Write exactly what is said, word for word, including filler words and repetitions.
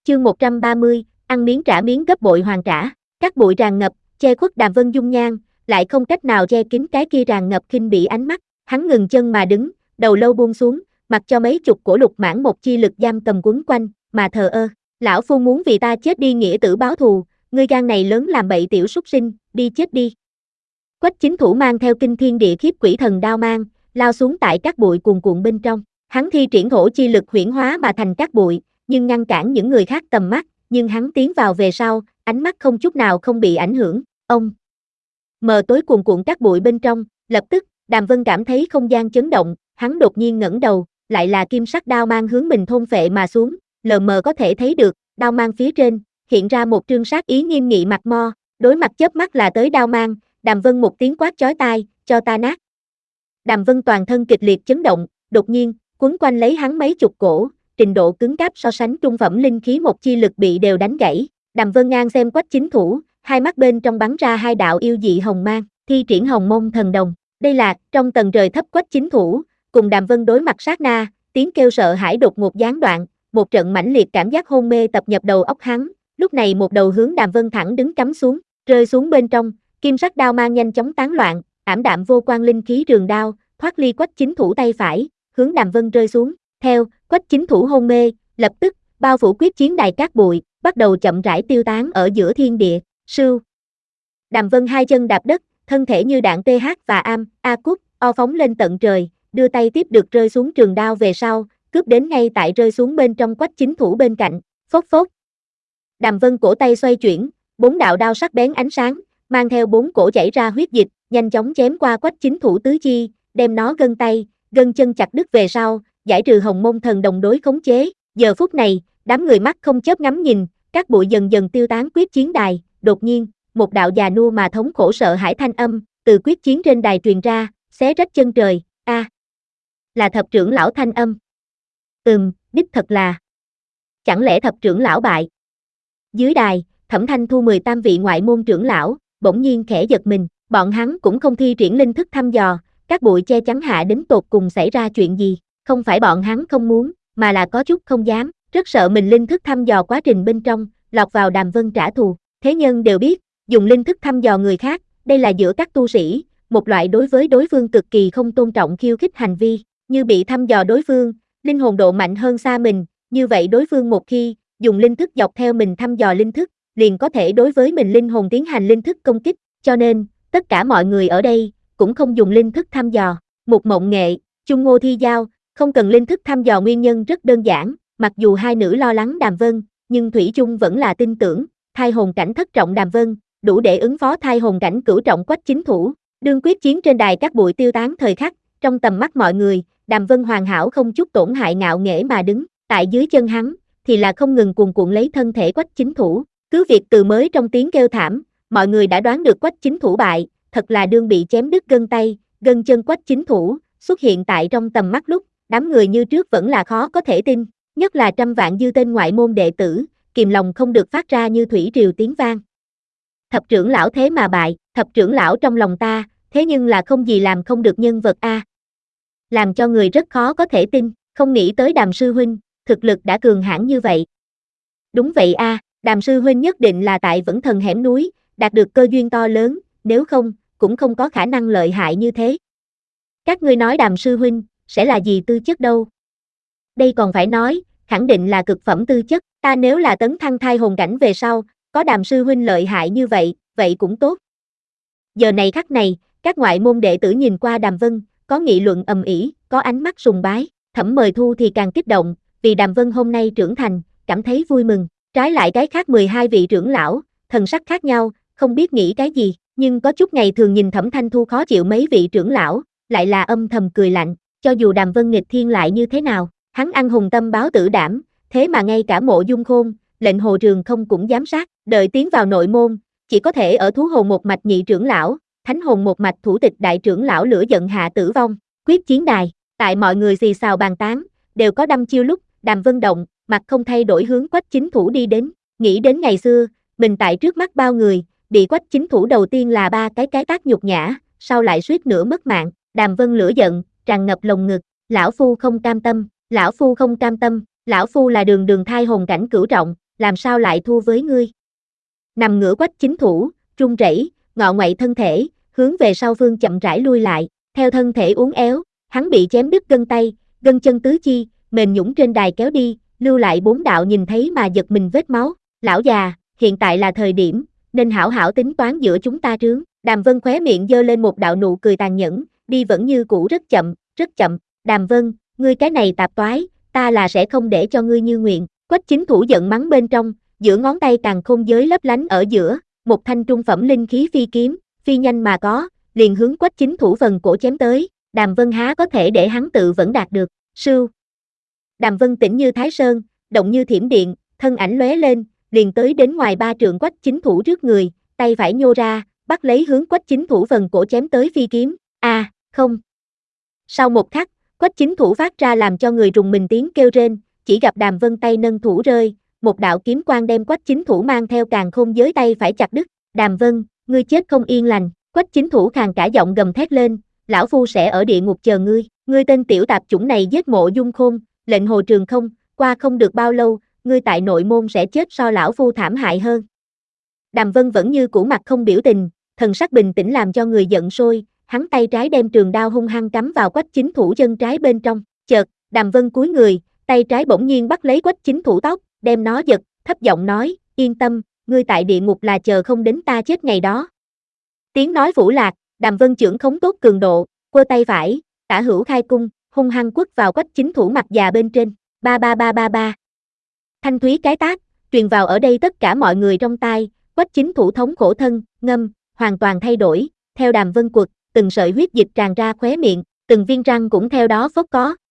Chương một trăm ba mươi, ăn miếng trả miếng gấp bội hoàn trả. Các bụi tràn ngập, che khuất Đàm Vân dung nhan, lại không cách nào che kín cái kia tràn ngập khinh bỉ ánh mắt. Hắn ngừng chân mà đứng, đầu lâu buông xuống, mặc cho mấy chục cổ lục mãn một chi lực giam cầm quấn quanh, mà thờ ơ. Lão phu muốn vì ta chết đi nghĩa tử báo thù, ngươi gan này lớn làm bậy tiểu súc sinh, đi chết đi. Quách Chính Thủ mang theo kinh thiên địa khiếp quỷ thần đao mang, lao xuống tại các bụi cuồn cuộn bên trong. Hắn thi triển thổ chi lực huyễn hóa mà thành các bụi, nhưng ngăn cản những người khác tầm mắt, nhưng hắn tiến vào về sau, ánh mắt không chút nào không bị ảnh hưởng. Ông mờ tối cuồn cuộn các bụi bên trong, lập tức, Đàm Vân cảm thấy không gian chấn động, hắn đột nhiên ngẩng đầu, lại là kim sắc đao mang hướng mình thôn phệ mà xuống, lờ mờ có thể thấy được, đao mang phía trên hiện ra một trương sát ý nghiêm nghị mặt mo, đối mặt chớp mắt là tới đao mang, Đàm Vân một tiếng quát chói tai, cho ta nát. Đàm Vân toàn thân kịch liệt chấn động, đột nhiên, quấn quanh lấy hắn mấy chục cổ, trình độ cứng cáp so sánh trung phẩm linh khí một chi lực bị đều đánh gãy. Đàm Vân ngang xem Quách Chính Thủ, hai mắt bên trong bắn ra hai đạo yêu dị hồng mang, thi triển hồng môn thần đồng. Đây là, trong tầng trời thấp Quách Chính Thủ, cùng Đàm Vân đối mặt sát na, tiếng kêu sợ hãi đột ngột gián đoạn, một trận mãnh liệt cảm giác hôn mê tập nhập đầu óc hắn, lúc này một đầu hướng Đàm Vân thẳng đứng cắm xuống, rơi xuống bên trong, kim sắc đao mang nhanh chóng tán loạn, ảm đạm vô quang linh khí trường đao, thoát ly Quách Chính Thủ tay phải, hướng Đàm Vân rơi xuống. Theo, Quách Chính Thủ hôn mê, lập tức, bao phủ quyết chiến đài cát bụi, bắt đầu chậm rãi tiêu tán ở giữa thiên địa. Sưu. Đàm Vân hai chân đạp đất, thân thể như đạn pê hát và am, a cút, o phóng lên tận trời, đưa tay tiếp được rơi xuống trường đao về sau, cướp đến ngay tại rơi xuống bên trong Quách Chính Thủ bên cạnh, phốc phốc. Đàm Vân cổ tay xoay chuyển, bốn đạo đao sắc bén ánh sáng, mang theo bốn cổ chảy ra huyết dịch, nhanh chóng chém qua Quách Chính Thủ tứ chi, đem nó gân tay, gân chân chặt đứt về sau, giải trừ hồng môn thần đồng đối khống chế. Giờ phút này, đám người mắt không chớp ngắm nhìn, các bụi dần dần tiêu tán quyết chiến đài, đột nhiên, một đạo già nua mà thống khổ sợ hãi thanh âm, từ quyết chiến trên đài truyền ra, xé rách chân trời, a, à, là thập trưởng lão thanh âm. Ừm, đích thật là. Chẳng lẽ thập trưởng lão bại? Dưới đài, Thẩm Thanh Thu mười tam vị ngoại môn trưởng lão, bỗng nhiên khẽ giật mình, bọn hắn cũng không thi triển linh thức thăm dò, các bụi che chắn hạ đến tột cùng xảy ra chuyện gì, không phải bọn hắn không muốn, mà là có chút không dám, rất sợ mình linh thức thăm dò quá trình bên trong, lọt vào Đàm Vân trả thù. Thế nhân đều biết, dùng linh thức thăm dò người khác, đây là giữa các tu sĩ, một loại đối với đối phương cực kỳ không tôn trọng khiêu khích hành vi, như bị thăm dò đối phương, linh hồn độ mạnh hơn xa mình, như vậy đối phương một khi dùng linh thức dọc theo mình thăm dò linh thức, liền có thể đối với mình linh hồn tiến hành linh thức công kích, cho nên, tất cả mọi người ở đây, cũng không dùng linh thức thăm dò. Một Mộng Nghệ, Chung Ngô Thi Giao, không cần linh thức thăm dò nguyên nhân rất đơn giản, mặc dù hai nữ lo lắng Đàm Vân, nhưng Thủy chung vẫn là tin tưởng, thai hồn cảnh thất trọng Đàm Vân, đủ để ứng phó thai hồn cảnh cửu trọng Quách Chính Thủ. Đương quyết chiến trên đài các bụi tiêu tán thời khắc, trong tầm mắt mọi người, Đàm Vân hoàn hảo không chút tổn hại ngạo nghễ mà đứng, tại dưới chân hắn, thì là không ngừng cuồn cuộn lấy thân thể Quách Chính Thủ. Cứ việc từ mới trong tiếng kêu thảm, mọi người đã đoán được Quách Chính Thủ bại, thật là đương bị chém đứt gân tay, gân chân Quách Chính Thủ, xuất hiện tại trong tầm mắt lúc, đám người như trước vẫn là khó có thể tin, nhất là trăm vạn dư tên ngoại môn đệ tử, kìm lòng không được phát ra như thủy triều tiếng vang. Thập trưởng lão thế mà bại, thập trưởng lão trong lòng ta, thế nhưng là không gì làm không được nhân vật a. Làm cho người rất khó có thể tin, không nghĩ tới Đàm sư huynh, thực lực đã cường hãn như vậy. Đúng vậy a, Đàm sư huynh nhất định là tại Vẫn Thần hẻm núi, đạt được cơ duyên to lớn, nếu không, cũng không có khả năng lợi hại như thế. Các ngươi nói Đàm sư huynh, sẽ là gì tư chất đâu? Đây còn phải nói, khẳng định là cực phẩm tư chất, ta nếu là tấn thăng thai hồn cảnh về sau, có Đàm sư huynh lợi hại như vậy, vậy cũng tốt. Giờ này khắc này, các ngoại môn đệ tử nhìn qua Đàm Vân, có nghị luận ầm ĩ, có ánh mắt sùng bái, Thẩm Mời Thu thì càng kích động, vì Đàm Vân hôm nay trưởng thành, cảm thấy vui mừng. Trái lại cái khác mười hai vị trưởng lão, thần sắc khác nhau, không biết nghĩ cái gì, nhưng có chút ngày thường nhìn Thẩm Thanh Thu khó chịu mấy vị trưởng lão, lại là âm thầm cười lạnh, cho dù Đàm Vân nghịch thiên lại như thế nào, hắn ăn hùng tâm báo tử đảm, thế mà ngay cả Mộ Dung Khôn, lệnh Hồ Trường không cũng giám sát, đợi tiến vào nội môn, chỉ có thể ở thú hồn một mạch nhị trưởng lão, thánh hồn một mạch thủ tịch đại trưởng lão lửa giận hạ tử vong. Quyết chiến đài, tại mọi người xì xào bàn tán, đều có đăm chiêu lúc, Đàm Vân động, mặt không thay đổi hướng Quách Chính Thủ đi đến, nghĩ đến ngày xưa, mình tại trước mắt bao người, bị Quách Chính Thủ đầu tiên là ba cái cái tác nhục nhã, sau lại suýt nữa mất mạng. Đàm Vân lửa giận, tràn ngập lồng ngực, lão phu không cam tâm, lão phu không cam tâm, lão phu là đường đường thai hồn cảnh cửu trọng, làm sao lại thua với ngươi. Nằm ngửa Quách Chính Thủ, run rẩy, ngọ nguậy thân thể, hướng về sau phương chậm rãi lui lại, theo thân thể uốn éo, hắn bị chém đứt gân tay, gân chân tứ chi, mềm nhũn trên đài kéo đi, lưu lại bốn đạo nhìn thấy mà giật mình vết máu. Lão già, hiện tại là thời điểm, nên hảo hảo tính toán giữa chúng ta trướng. Đàm Vân khóe miệng giơ lên một đạo nụ cười tàn nhẫn, đi vẫn như cũ rất chậm, rất chậm. Đàm Vân, ngươi cái này tạp toái, ta là sẽ không để cho ngươi như nguyện. Quách Chính Thủ giận mắng bên trong, giữa ngón tay càn khôn giới lấp lánh ở giữa, một thanh trung phẩm linh khí phi kiếm, phi nhanh mà có, liền hướng Quách Chính Thủ phần cổ chém tới. Đàm Vân há có thể để hắn tự vẫn đạt được. Sưu. Đàm Vân tĩnh như Thái Sơn, động như thiểm điện, thân ảnh lóe lên, liền tới đến ngoài ba trượng Quách Chính Thủ trước người, tay phải nhô ra, bắt lấy hướng Quách Chính Thủ phần cổ chém tới phi kiếm. A, à, không. Sau một khắc, Quách Chính Thủ phát ra làm cho người rùng mình tiếng kêu rên, chỉ gặp Đàm Vân tay nâng thủ rơi, một đạo kiếm quang đem Quách Chính Thủ mang theo càn khôn giới tay phải chặt đứt. Đàm Vân, ngươi chết không yên lành. Quách Chính Thủ khàn cả giọng gầm thét lên, lão phu sẽ ở địa ngục chờ ngươi. Ngươi tên tiểu tạp chủng này giết Mộ Dung Khôn, lệnh Hồ Trường Không, qua không được bao lâu, ngươi tại nội môn sẽ chết so lão phu thảm hại hơn. Đàm Vân vẫn như cũ mặt không biểu tình, thần sắc bình tĩnh làm cho người giận sôi, hắn tay trái đem trường đao hung hăng cắm vào Quách Chính Thủ chân trái bên trong. Chợt, Đàm Vân cúi người, tay trái bỗng nhiên bắt lấy Quách Chính Thủ tóc, đem nó giật, thấp giọng nói, yên tâm, ngươi tại địa ngục là chờ không đến ta chết ngày đó. Tiếng nói vũ lạc, Đàm Vân chưởng khống tốt cường độ, quơ tay phải, tả hữu khai cung, hung hăng quất vào Quách Chính Thủ mặt già bên trên. Ba ba ba ba ba. Thanh thúy cái tác, truyền vào ở đây tất cả mọi người trong tai. Quách Chính Thủ thống khổ thân, ngâm, hoàn toàn thay đổi, theo Đàm Vân quật, từng sợi huyết dịch tràn ra khóe miệng, từng viên răng cũng theo đó phốc có.